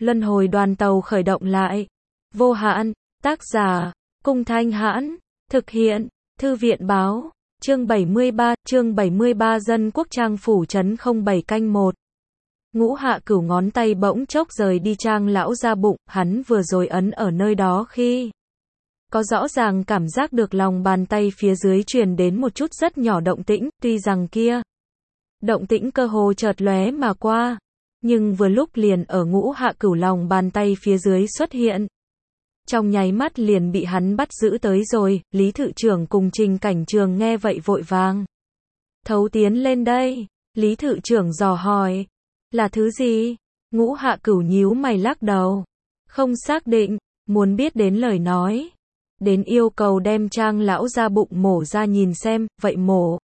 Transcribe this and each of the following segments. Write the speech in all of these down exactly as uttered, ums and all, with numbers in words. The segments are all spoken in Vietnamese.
Luân hồi đoàn tàu khởi động lại. Vô hạn, tác giả, Cung Thanh Hãn, thực hiện, Thư viện Báo, chương bảy mươi ba, chương bảy mươi ba Dân Quốc Trang Phủ Trấn không bảy canh một. Ngũ Hạ Cửu ngón tay bỗng chốc rời đi Trang lão ra bụng, hắn vừa rồi ấn ở nơi đó khi có rõ ràng cảm giác được lòng bàn tay phía dưới truyền đến một chút rất nhỏ động tĩnh, tuy rằng kia động tĩnh cơ hồ chợt lóe mà qua, nhưng vừa lúc liền ở Ngũ Hạ Cửu lòng bàn tay phía dưới xuất hiện. Trong nháy mắt liền bị hắn bắt giữ tới rồi, Lý Thự Trưởng cùng Trình Cảnh Trường nghe vậy vội vàng thấu tiến lên đây. Lý Thự Trưởng dò hỏi, là thứ gì? Ngũ Hạ Cửu nhíu mày lắc đầu, không xác định, muốn biết đến lời nói, đến yêu cầu đem Trang lão ra bụng mổ ra nhìn xem, vậy mổ.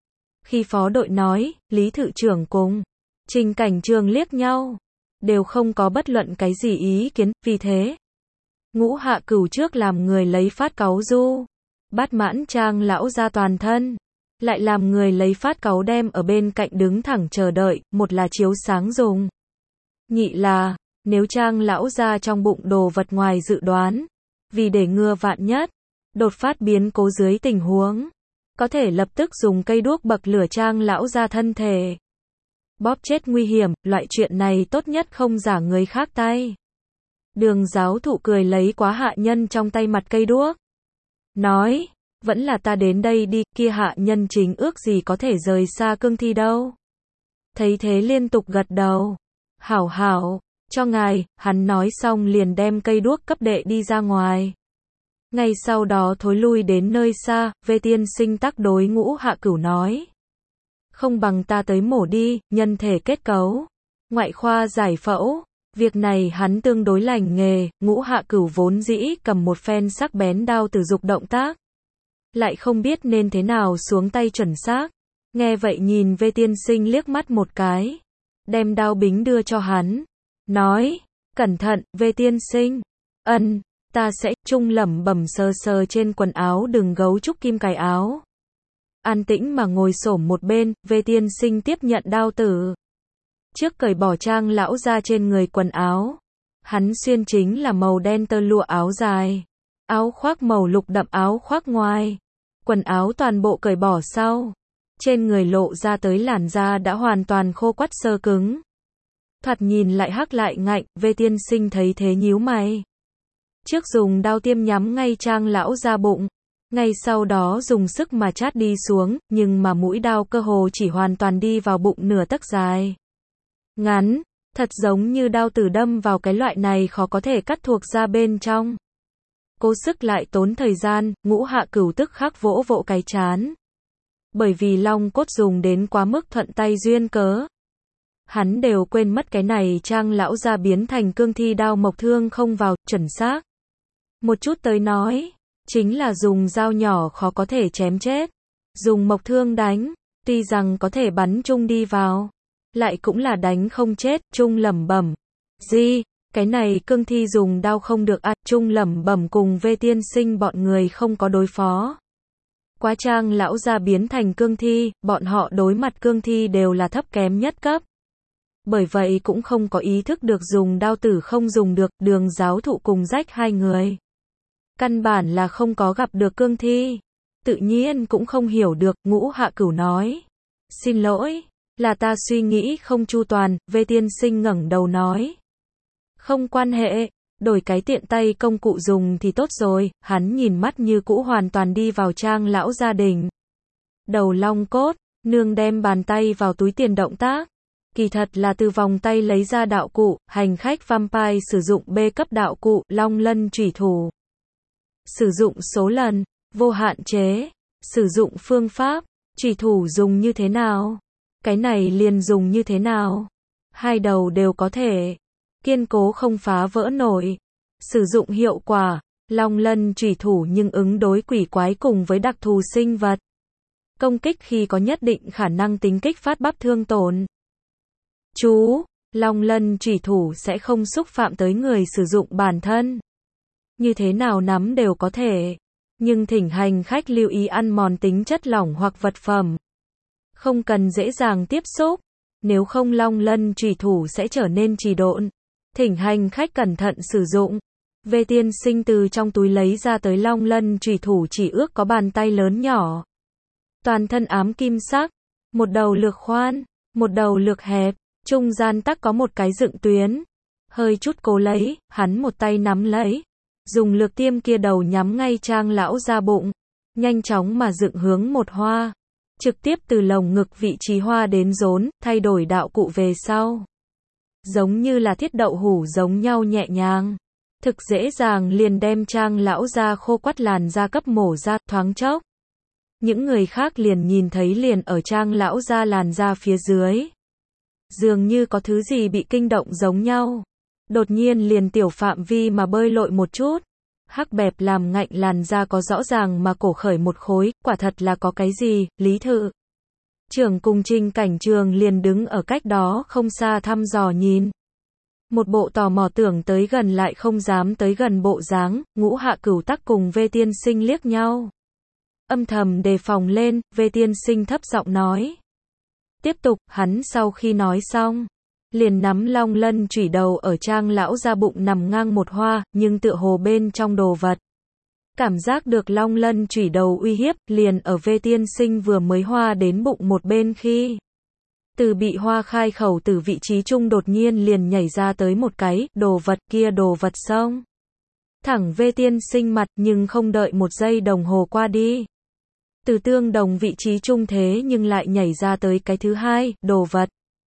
Khi phó đội nói, Lý Thự Trưởng cùng Trình Cảnh Trường liếc nhau, đều không có bất luận cái gì ý kiến, vì thế Ngũ Hạ Cửu trước làm người lấy phát cáu du, bắt mãn Trang lão ra toàn thân, lại làm người lấy phát cáu đem ở bên cạnh đứng thẳng chờ đợi, một là chiếu sáng dùng, nhị là, nếu Trang lão ra trong bụng đồ vật ngoài dự đoán, vì để ngừa vạn nhất, đột phát biến cố dưới tình huống, có thể lập tức dùng cây đuốc bậc lửa Trang lão ra thân thể. Bóp chết nguy hiểm, loại chuyện này tốt nhất không giả người khác tay. Đường giáo thụ cười lấy quá hạ nhân trong tay mặt cây đuốc, nói, vẫn là ta đến đây đi, kia hạ nhân chính ước gì có thể rời xa cương thi đâu. Thấy thế liên tục gật đầu, hảo hảo, cho ngài, hắn nói xong liền đem cây đuốc cấp đệ đi ra ngoài. Ngay sau đó thối lui đến nơi xa, Vê Tiên Sinh tác đối Ngũ Hạ Cửu nói, không bằng ta tới mổ đi, nhân thể kết cấu, ngoại khoa giải phẫu. Việc này hắn tương đối lành nghề, Ngũ Hạ Cửu vốn dĩ cầm một phen sắc bén đao từ dục động tác, lại không biết nên thế nào xuống tay chuẩn xác. Nghe vậy nhìn Vê Tiên Sinh liếc mắt một cái, đem đao bính đưa cho hắn, nói, cẩn thận, Vê Tiên Sinh. Ân, ta sẽ, trung lẩm bẩm sờ sờ trên quần áo đừng gấu trúc kim cài áo. An tĩnh mà ngồi xổm một bên, Vê Tiên Sinh tiếp nhận đao tử. Trước cởi bỏ Trang lão ra trên người quần áo, hắn xuyên chính là màu đen tơ lụa áo dài, áo khoác màu lục đậm áo khoác ngoài, quần áo toàn bộ cởi bỏ sau, trên người lộ ra tới làn da đã hoàn toàn khô quắt sơ cứng. Thoạt nhìn lại hắc lại ngạnh, Vê Tiên Sinh thấy thế nhíu mày. Trước dùng đao tiêm nhắm ngay Trang lão ra bụng, ngay sau đó dùng sức mà chát đi xuống, nhưng mà mũi đao cơ hồ chỉ hoàn toàn đi vào bụng nửa tấc dài. Ngắn, thật giống như đao tử đâm vào cái loại này khó có thể cắt thuộc ra bên trong. Cố sức lại tốn thời gian, Ngũ Hạ Cửu tức khắc vỗ vỗ cái chán. Bởi vì long cốt dùng đến quá mức thuận tay duyên cớ, hắn đều quên mất cái này Trang lão ra biến thành cương thi đao mộc thương không vào, chuẩn xác. Một chút tới nói, chính là dùng dao nhỏ khó có thể chém chết. Dùng mộc thương đánh, tuy rằng có thể bắn chung đi vào, lại cũng là đánh không chết. Trung lẩm bẩm, gì, cái này cương thi dùng đao không được à? Trung lẩm bẩm cùng Vê Tiên Sinh bọn người không có đối phó quá Trang lão ra biến thành cương thi, bọn họ đối mặt cương thi đều là thấp kém nhất cấp, bởi vậy cũng không có ý thức được dùng đao tử không dùng được. Đường giáo thụ cùng rách hai người căn bản là không có gặp được cương thi, tự nhiên cũng không hiểu được. Ngũ Hạ Cửu nói, xin lỗi, là ta suy nghĩ không chu toàn. Vê Tiên Sinh ngẩng đầu nói, không quan hệ, đổi cái tiện tay công cụ dùng thì tốt rồi. Hắn nhìn mắt như cũ hoàn toàn đi vào Trang lão gia đình đầu long cốt, nương đem bàn tay vào túi tiền động tác, kỳ thật là từ vòng tay lấy ra đạo cụ. Hành khách vampire sử dụng B cấp đạo cụ, long lân chủy thủ. Sử dụng số lần, vô hạn chế. Sử dụng phương pháp, chủy thủ dùng như thế nào? Cái này liền dùng như thế nào? Hai đầu đều có thể. Kiên cố không phá vỡ nổi. Sử dụng hiệu quả, long lân chủy thủ nhưng ứng đối quỷ quái cùng với đặc thù sinh vật. Công kích khi có nhất định khả năng tính kích phát bắp thương tổn. Chú, long lân chủy thủ sẽ không xúc phạm tới người sử dụng bản thân. Như thế nào nắm đều có thể. Nhưng thỉnh hành khách lưu ý ăn mòn tính chất lỏng hoặc vật phẩm. Không cần dễ dàng tiếp xúc. Nếu không long lân chủy thủ sẽ trở nên trì độn. Thỉnh hành khách cẩn thận sử dụng. Vệ tiên sinh từ trong túi lấy ra tới long lân chủy thủ chỉ ước có bàn tay lớn nhỏ. Toàn thân ám kim sắc, một đầu lược khoan, một đầu lược hẹp, trung gian tắc có một cái dựng tuyến. Hơi chút cố lấy, hắn một tay nắm lấy, dùng lược tiêm kia đầu nhắm ngay Trang lão ra bụng, nhanh chóng mà dựng hướng một hoa, trực tiếp từ lồng ngực vị trí hoa đến rốn, thay đổi đạo cụ về sau. Giống như là thiết đậu hủ giống nhau nhẹ nhàng, thực dễ dàng liền đem Trang lão ra khô quắt làn da cấp mổ ra, thoáng chốc. Những người khác liền nhìn thấy liền ở Trang lão ra làn da phía dưới. Dường như có thứ gì bị kinh động giống nhau. Đột nhiên liền tiểu phạm vi mà bơi lội một chút. Hắc bẹp làm ngạnh làn da có rõ ràng mà cổ khởi một khối, quả thật là có cái gì, Lý Thự Trưởng cùng Trình Cảnh Trường liền đứng ở cách đó không xa thăm dò nhìn. Một bộ tò mò tưởng tới gần lại không dám tới gần bộ dáng, Ngũ Hạ Cửu tắc cùng Vê Tiên Sinh liếc nhau. Âm thầm đề phòng lên, Vê Tiên Sinh thấp giọng nói. Tiếp tục, hắn sau khi nói xong, liền nắm long lân chủy đầu ở Trang lão ra bụng nằm ngang một hoa, nhưng tựa hồ bên trong đồ vật. Cảm giác được long lân chủy đầu uy hiếp, liền ở Vê Tiên Sinh vừa mới hoa đến bụng một bên khi. Từ bị hoa khai khẩu từ vị trí trung đột nhiên liền nhảy ra tới một cái, đồ vật kia đồ vật xong. Thẳng Vê Tiên Sinh mặt nhưng không đợi một giây đồng hồ qua đi. Từ tương đồng vị trí trung thế nhưng lại nhảy ra tới cái thứ hai, đồ vật.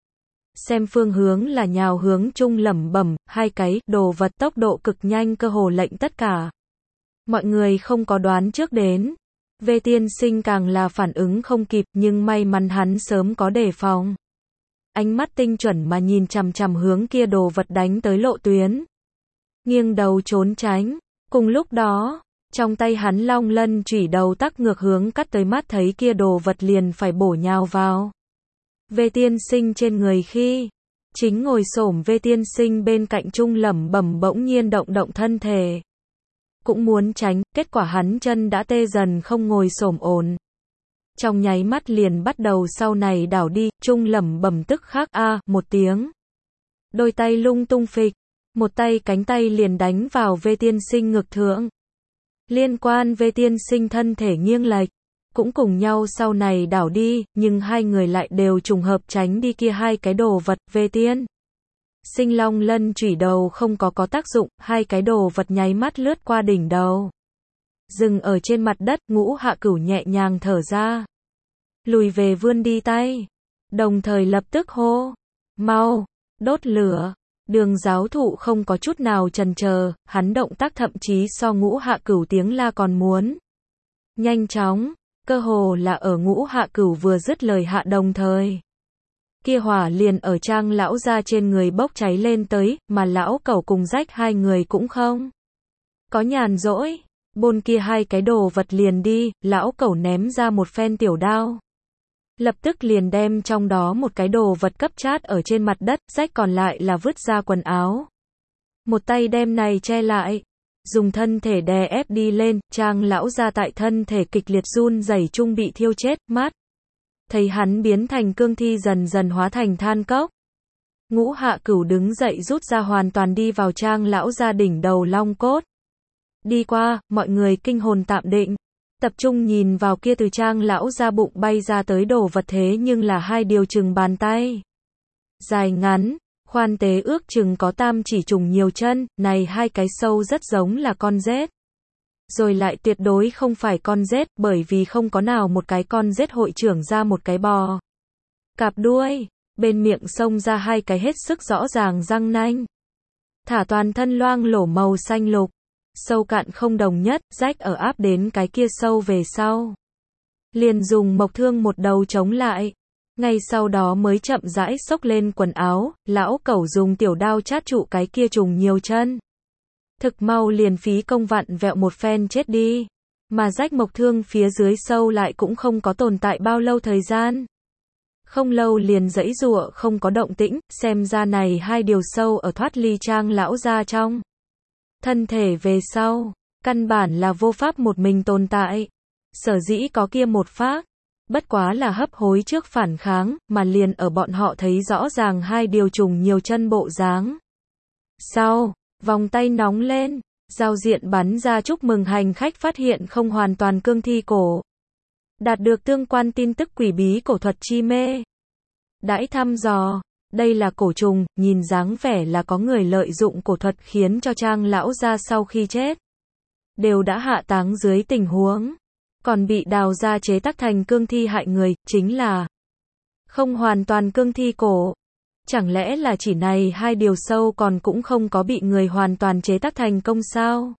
Xem phương hướng là nhào hướng trung lẩm bẩm, hai cái, đồ vật tốc độ cực nhanh cơ hồ lệnh tất cả. Mọi người không có đoán trước đến. Vê Tiên Sinh càng là phản ứng không kịp nhưng may mắn hắn sớm có đề phòng. Ánh mắt tinh chuẩn mà nhìn chằm chằm hướng kia đồ vật đánh tới lộ tuyến. Nghiêng đầu trốn tránh. Cùng lúc đó, trong tay hắn long lân chủy đầu tắc ngược hướng cắt tới mắt thấy kia đồ vật liền phải bổ nhào vào. Vê Tiên Sinh trên người khi chính ngồi xổm Vê Tiên Sinh bên cạnh trung lẩm bẩm bỗng nhiên động động thân thể. Cũng muốn tránh, kết quả hắn chân đã tê dần không ngồi xổm ổn. Trong nháy mắt liền bắt đầu sau này đảo đi, trung lẩm bẩm tức khắc a à, một tiếng. Đôi tay lung tung phịch, một tay cánh tay liền đánh vào Vê Tiên Sinh ngực thượng. Liên quan Vê Tiên Sinh thân thể nghiêng lệch, cũng cùng nhau sau này đảo đi, nhưng hai người lại đều trùng hợp tránh đi kia hai cái đồ vật. Vê Tiên Sinh long lân chủy đầu không có có tác dụng, hai cái đồ vật nháy mắt lướt qua đỉnh đầu. Dừng ở trên mặt đất, Ngũ Hạ Cửu nhẹ nhàng thở ra. Lùi về vươn đi tay. Đồng thời lập tức hô. Mau, đốt lửa. Đường giáo thụ không có chút nào chần chờ, hắn động tác thậm chí so Ngũ Hạ Cửu tiếng la còn muốn. Nhanh chóng, cơ hồ là ở Ngũ Hạ Cửu vừa dứt lời hạ đồng thời. Kia hỏa liền ở Trang lão ra trên người bốc cháy lên tới, mà lão cẩu cùng rách hai người cũng không có nhàn rỗi, bôn kia hai cái đồ vật liền đi, lão cẩu ném ra một phen tiểu đao. Lập tức liền đem trong đó một cái đồ vật cấp chát ở trên mặt đất, rách còn lại là vứt ra quần áo. Một tay đem này che lại, dùng thân thể đè ép đi lên, Trang lão ra tại thân thể kịch liệt run rẩy chung bị thiêu chết, mát. Thấy hắn biến thành cương thi dần dần hóa thành than cốc. Ngũ Hạ Cửu đứng dậy rút ra hoàn toàn đi vào Trang lão ra đỉnh đầu long cốt. Đi qua, mọi người kinh hồn tạm định. Tập trung nhìn vào kia từ Trang lão ra bụng bay ra tới đồ vật thế nhưng là hai điều chừng bàn tay. Dài ngắn, khoan tế ước chừng có tam chỉ trùng nhiều chân, này hai cái sâu rất giống là con rết. Rồi lại tuyệt đối không phải con rết, bởi vì không có nào một cái con rết hội trưởng ra một cái bò. Cạp đuôi, bên miệng xông ra hai cái hết sức rõ ràng răng nanh. Thả toàn thân loang lổ màu xanh lục. Sâu cạn không đồng nhất, rách ở áp đến cái kia sâu về sau. Liền dùng mộc thương một đầu chống lại. Ngay sau đó mới chậm rãi xốc lên quần áo, lão cẩu dùng tiểu đao chát trụ cái kia trùng nhiều chân. Thực mau liền phí công vặn vẹo một phen chết đi. Mà rách mộc thương phía dưới sâu lại cũng không có tồn tại bao lâu thời gian. Không lâu liền giãy giụa không có động tĩnh, xem ra này hai điều sâu ở thoát ly Trang lão ra trong. Thân thể về sau, căn bản là vô pháp một mình tồn tại. Sở dĩ có kia một phác, bất quá là hấp hối trước phản kháng, mà liền ở bọn họ thấy rõ ràng hai điều trùng nhiều chân bộ dáng. Sau, vòng tay nóng lên, giao diện bắn ra chúc mừng hành khách phát hiện không hoàn toàn cương thi cổ. Đạt được tương quan tin tức quỷ bí cổ thuật chi mê. Đãi thăm dò, đây là cổ trùng, nhìn dáng vẻ là có người lợi dụng cổ thuật khiến cho Trang lão gia sau khi chết đều đã hạ táng dưới tình huống, còn bị đào ra chế tác thành cương thi hại người, chính là không hoàn toàn cương thi cổ. Chẳng lẽ là chỉ này hai điều sâu còn cũng không có bị người hoàn toàn chế tác thành công sao?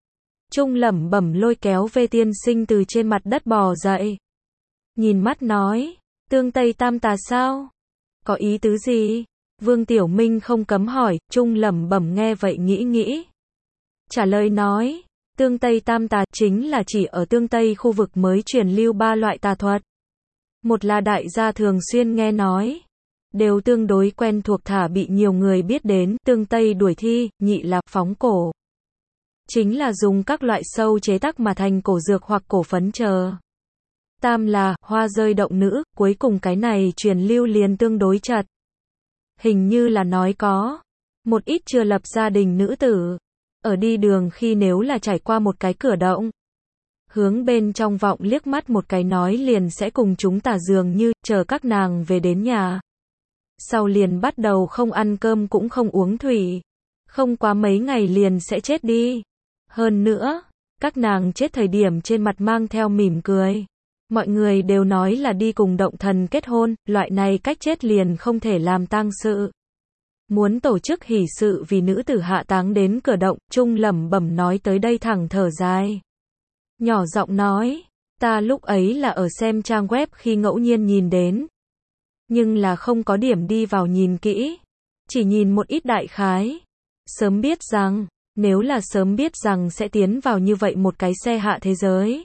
Trung lẩm bẩm lôi kéo Vê Tiên Sinh từ trên mặt đất bò dậy. Nhìn mắt nói, tương Tây Tam Tà sao? Có ý tứ gì? Vương Tiểu Minh không cấm hỏi, Trung lẩm bẩm nghe vậy nghĩ nghĩ. Trả lời nói, tương Tây Tam Tà chính là chỉ ở tương Tây khu vực mới truyền lưu ba loại tà thuật. Một là đại gia thường xuyên nghe nói, đều tương đối quen thuộc thả bị nhiều người biết đến, tương Tây đuổi thi, nhị là phóng cổ. Chính là dùng các loại sâu chế tác mà thành cổ dược hoặc cổ phấn chờ. Tam là hoa rơi động nữ, cuối cùng cái này truyền lưu liền tương đối chặt. Hình như là nói có một ít chưa lập gia đình nữ tử, ở đi đường khi nếu là trải qua một cái cửa động, hướng bên trong vọng liếc mắt một cái nói liền sẽ cùng chúng ta dường như, chờ các nàng về đến nhà. Sau liền bắt đầu không ăn cơm cũng không uống thủy. Không quá mấy ngày liền sẽ chết đi. Hơn nữa, các nàng chết thời điểm trên mặt mang theo mỉm cười. Mọi người đều nói là đi cùng động thần kết hôn, loại này cách chết liền không thể làm tang sự. Muốn tổ chức hỷ sự vì nữ tử hạ táng đến cửa động, Trung lẩm bẩm nói tới đây thẳng thở dài. Nhỏ giọng nói, ta lúc ấy là ở xem trang web khi ngẫu nhiên nhìn đến. Nhưng là không có điểm đi vào nhìn kỹ. Chỉ nhìn một ít đại khái. Sớm biết rằng, nếu là sớm biết rằng sẽ tiến vào như vậy một cái xe hạ thế giới.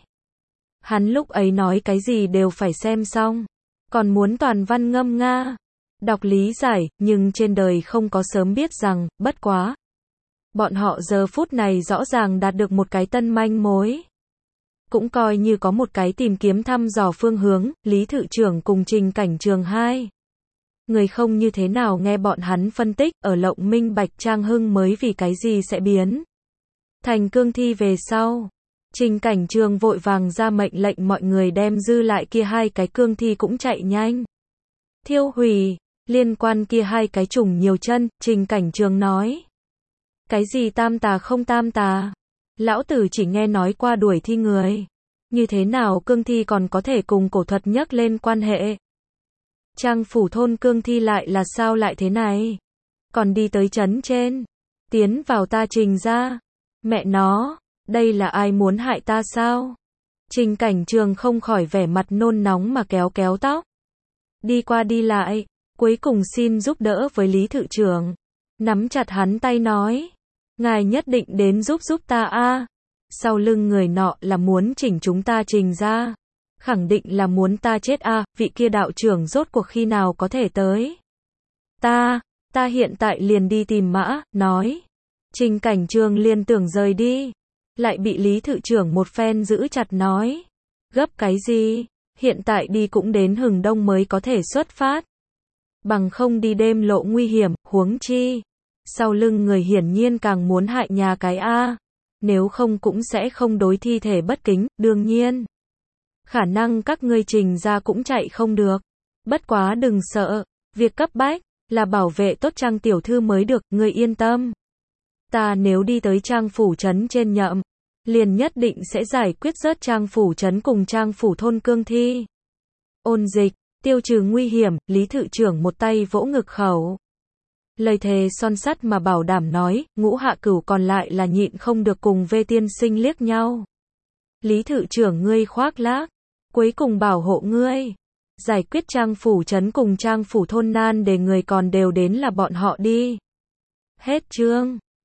Hắn lúc ấy nói cái gì đều phải xem xong. Còn muốn toàn văn ngâm nga. Đọc lý giải, nhưng trên đời không có sớm biết rằng, bất quá. Bọn họ giờ phút này rõ ràng đạt được một cái tân manh mối. Cũng coi như có một cái tìm kiếm thăm dò phương hướng, Lý Thự Trưởng cùng Trình Cảnh Trường hai. Người không như thế nào nghe bọn hắn phân tích, ở Lộng Minh Bạch Trang Hưng mới vì cái gì sẽ biến thành cương thi về sau. Trình Cảnh Trường vội vàng ra mệnh lệnh mọi người đem dư lại kia hai cái cương thi cũng chạy nhanh thiêu hủy, liên quan kia hai cái trùng nhiều chân, Trình Cảnh Trường nói. Cái gì tam tà không tam tà? Lão tử chỉ nghe nói qua đuổi thi người. Như thế nào cương thi còn có thể cùng cổ thuật nhắc lên quan hệ? Trang phủ thôn cương thi lại là sao lại thế này? Còn đi tới trấn trên. Tiến vào ta Trình ra. Mẹ nó, đây là ai muốn hại ta sao? Trình Cảnh Trường không khỏi vẻ mặt nôn nóng mà kéo kéo tóc. Đi qua đi lại, cuối cùng xin giúp đỡ với Lý Thự Trưởng. Nắm chặt hắn tay nói. Ngài nhất định đến giúp giúp ta a. Sau lưng người nọ là muốn chỉnh chúng ta Trình ra. Khẳng định là muốn ta chết a, vị kia đạo trưởng rốt cuộc khi nào có thể tới. Ta, ta hiện tại liền đi tìm mã, nói. Trình Cảnh Trường liền tưởng rời đi. Lại bị Lý Thự Trưởng một phen giữ chặt nói. Gấp cái gì, hiện tại đi cũng đến hừng đông mới có thể xuất phát. Bằng không đi đêm lộ nguy hiểm, huống chi. Sau lưng người hiển nhiên càng muốn hại nhà cái A. Nếu không cũng sẽ không đối thi thể bất kính, đương nhiên. Khả năng các ngươi Trình ra cũng chạy không được. Bất quá đừng sợ, việc cấp bách là bảo vệ tốt Trang tiểu thư mới được, ngươi yên tâm. Ta nếu đi tới Trang phủ trấn trên nhậm, liền nhất định sẽ giải quyết rớt Trang phủ trấn cùng Trang phủ thôn cương thi. Ôn dịch, tiêu trừ nguy hiểm, Lý Thự Trưởng một tay vỗ ngực khẩu. Lời thề son sắt mà bảo đảm nói, Ngũ Hạ Cửu còn lại là nhịn không được cùng Vê Tiên Sinh liếc nhau. Lý Thự Trưởng ngươi khoác lác, cuối cùng bảo hộ ngươi. Giải quyết Trang phủ trấn cùng Trang phủ thôn nan để người còn đều đến là bọn họ đi. Hết chương.